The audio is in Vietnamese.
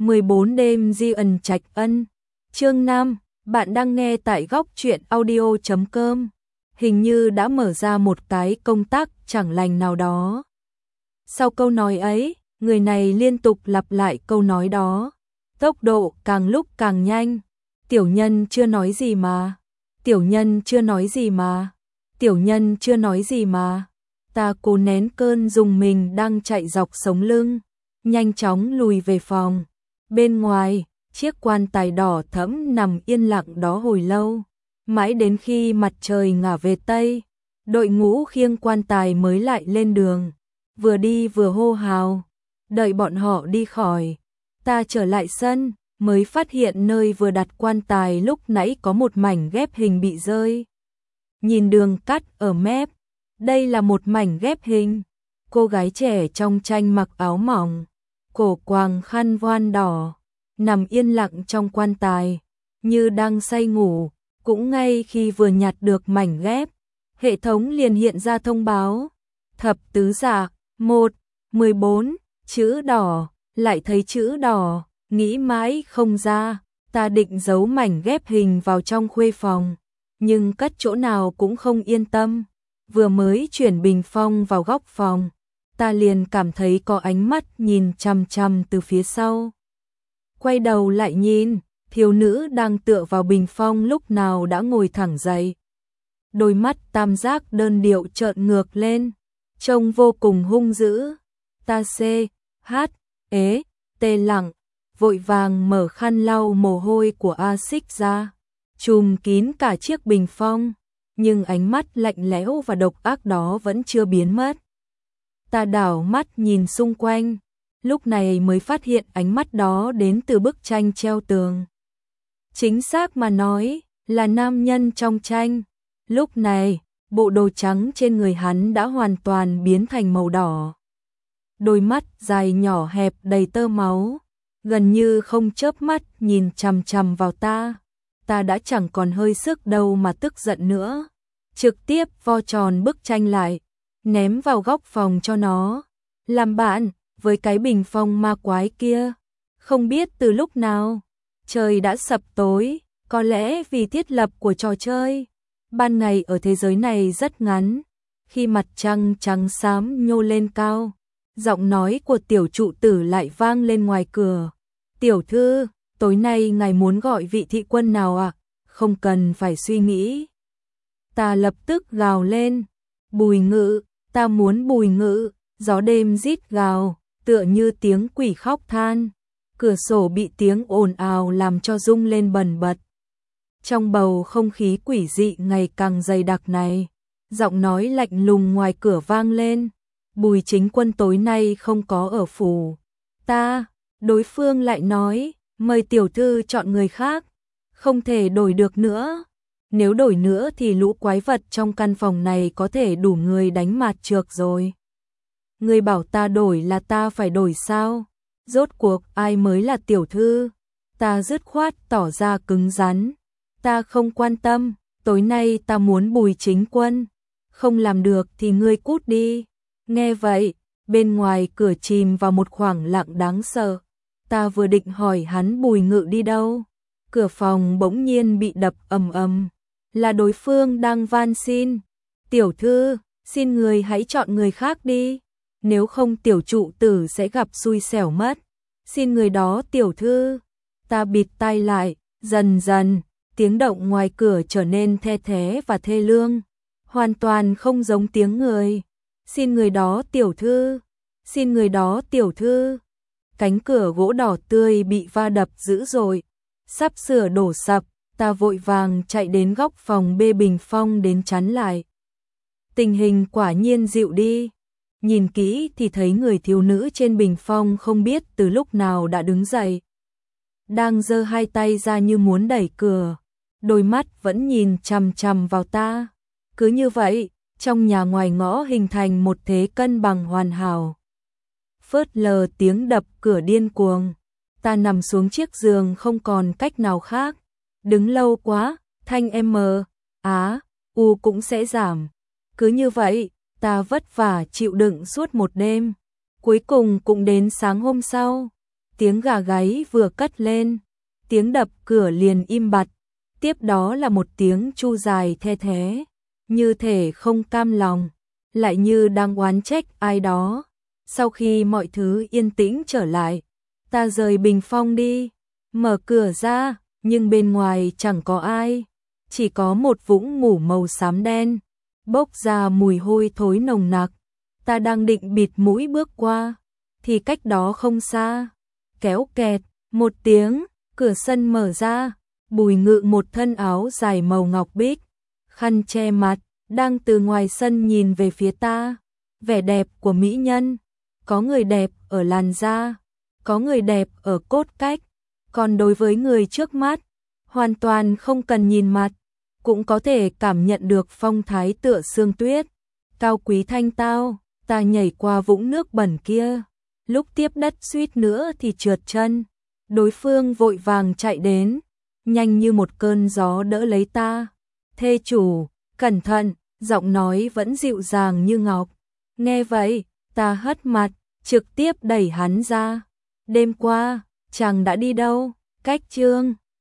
14 đêm di ẩn trạch ân. Chương 5, bạn đang nghe tại góc truyện audio.com. Hình như đã mở ra một cái công tắc chẳng lành nào đó. Sau câu nói ấy, người này liên tục lặp lại câu nói đó. Tốc độ càng lúc càng nhanh. Tiểu nhân chưa nói gì mà. Tiểu nhân chưa nói gì mà. Tiểu nhân chưa nói gì mà. Ta cố nén cơn rùng mình đang chạy dọc sống lưng, nhanh chóng lùi về phòng. Bên ngoài, chiếc quan tài đỏ thẫm nằm yên lặng đó hồi lâu, mãi đến khi mặt trời ngả về tây, đội ngũ khiêng quan tài mới lại lên đường, vừa đi vừa hô hào. Đợi bọn họ đi khỏi, ta trở lại sân, mới phát hiện nơi vừa đặt quan tài lúc nãy có một mảnh ghép hình bị rơi. Nhìn đường cắt ở mép, đây là một mảnh ghép hình. Cô gái trẻ trong tranh mặc áo mỏng, cổ quàng khăn voan đỏ, nằm yên lặng trong quan tài, như đang say ngủ. Cũng ngay khi vừa nhặt được mảnh ghép, hệ thống liền hiện ra thông báo. Thập tứ giả, 1, 14, chữ đỏ, lại thấy chữ đỏ, nghĩ mãi không ra. Ta định giấu mảnh ghép hình vào trong khuê phòng, nhưng cất chỗ nào cũng không yên tâm. Vừa mới chuyển bình phong vào góc phòng, ta liền cảm thấy có ánh mắt nhìn chằm chằm từ phía sau. Quay đầu lại nhìn, thiếu nữ đang tựa vào bình phong lúc nào đã ngồi thẳng dậy. Đôi mắt tam giác đơn điệu trợn ngược lên, trông vô cùng hung dữ. Ta tê lặng, vội vàng mở khăn lau mồ hôi của A Xích ra, trùm kín cả chiếc bình phong. Nhưng ánh mắt lạnh lẽo và độc ác đó vẫn chưa biến mất. Ta đảo mắt nhìn xung quanh, lúc này mới phát hiện ánh mắt đó đến từ bức tranh treo tường. Chính xác mà nói, là nam nhân trong tranh. Lúc này, bộ đồ trắng trên người hắn đã hoàn toàn biến thành màu đỏ. Đôi mắt dài nhỏ hẹp đầy tơ máu, gần như không chớp mắt nhìn chằm chằm vào ta. Ta đã chẳng còn hơi sức đâu mà tức giận nữa, trực tiếp vo tròn bức tranh lại, ném vào góc phòng cho nó làm bạn với cái bình phong ma quái kia. Không biết từ lúc nào, trời đã sập tối, có lẽ vì thiết lập của trò chơi. Ban ngày ở thế giới này rất ngắn, khi mặt trăng trắng xám nhô lên cao, giọng nói của tiểu trụ tử lại vang lên ngoài cửa. Tiểu thư, tối nay ngài muốn gọi vị thị quân nào ạ? Không cần phải suy nghĩ. Ta lập tức gào lên. Bùi Ngự, ta muốn Bùi Ngự. Gió đêm rít gào, tựa như tiếng quỷ khóc than. Cửa sổ bị tiếng ồn ào làm cho rung lên bần bật. Trong bầu không khí quỷ dị ngày càng dày đặc này, giọng nói lạnh lùng ngoài cửa vang lên. Bùi chính quân tối nay không có ở phủ. Đối phương lại nói, mời tiểu thư chọn người khác. Không thể đổi được nữa. Nếu đổi nữa thì lũ quái vật trong căn phòng này có thể đủ người đánh mạt trược rồi. Người bảo ta đổi là ta phải đổi sao? Rốt cuộc ai mới là tiểu thư? Ta dứt khoát tỏ ra cứng rắn. Ta không quan tâm, tối nay ta muốn Bùi chính quân. Không làm được thì ngươi cút đi. Nghe vậy, bên ngoài cửa chìm vào một khoảng lặng đáng sợ. Ta vừa định hỏi hắn Bùi Ngự đi đâu, cửa phòng bỗng nhiên bị đập ầm ầm. Là đối phương đang van xin. Tiểu thư, xin người hãy chọn người khác đi. Nếu không tiểu trụ tử sẽ gặp xui xẻo mất. Xin người đó tiểu thư. Ta bịt tai lại, dần dần, tiếng động ngoài cửa trở nên the thé và thê lương. Hoàn toàn không giống tiếng người. Xin người đó tiểu thư. Xin người đó tiểu thư. Cánh cửa gỗ đỏ tươi bị va đập dữ dội, sắp sửa đổ sập. Ta vội vàng chạy đến góc phòng bê bình phong đến chắn lại. Tình hình quả nhiên dịu đi. Nhìn kỹ thì thấy người thiếu nữ trên bình phong không biết từ lúc nào đã đứng dậy. Đang giơ hai tay ra như muốn đẩy cửa. Đôi mắt vẫn nhìn chằm chằm vào ta. Cứ như vậy, trong nhà ngoài ngõ hình thành một thế cân bằng hoàn hảo. Phớt lờ tiếng đập cửa điên cuồng. Ta nằm xuống chiếc giường không còn cách nào khác. Đứng lâu quá, thanh U cũng sẽ giảm. Cứ như vậy, ta vất vả chịu đựng suốt một đêm. Cuối cùng cũng đến sáng hôm sau. Tiếng gà gáy vừa cất lên, tiếng đập cửa liền im bặt, tiếp đó là một tiếng chu dài the thé, như thể không cam lòng, lại như đang oán trách ai đó. Sau khi mọi thứ yên tĩnh trở lại, ta rời bình phong đi, mở cửa ra, nhưng bên ngoài chẳng có ai, chỉ có một vũng ngủ màu xám đen, bốc ra mùi hôi thối nồng nặc. Ta đang định bịt mũi bước qua, thì cách đó không xa, kéo kẹt, một tiếng, cửa sân mở ra, Bùi Ngự một thân áo dài màu ngọc bích, khăn che mặt, đang từ ngoài sân nhìn về phía ta, vẻ đẹp của mỹ nhân, có người đẹp ở làn da, có người đẹp ở cốt cách, còn đối với người trước mắt, hoàn toàn không cần nhìn mặt, cũng có thể cảm nhận được phong thái tựa sương tuyết, cao quý thanh tao. Ta nhảy qua vũng nước bẩn kia, lúc tiếp đất suýt nữa thì trượt chân, đối phương vội vàng chạy đến, nhanh như một cơn gió đỡ lấy ta. Thê chủ, cẩn thận, giọng nói vẫn dịu dàng như ngọc. Nghe vậy, ta hất mặt, trực tiếp đẩy hắn ra. Đêm qua, chàng đã đi đâu? Cách Chương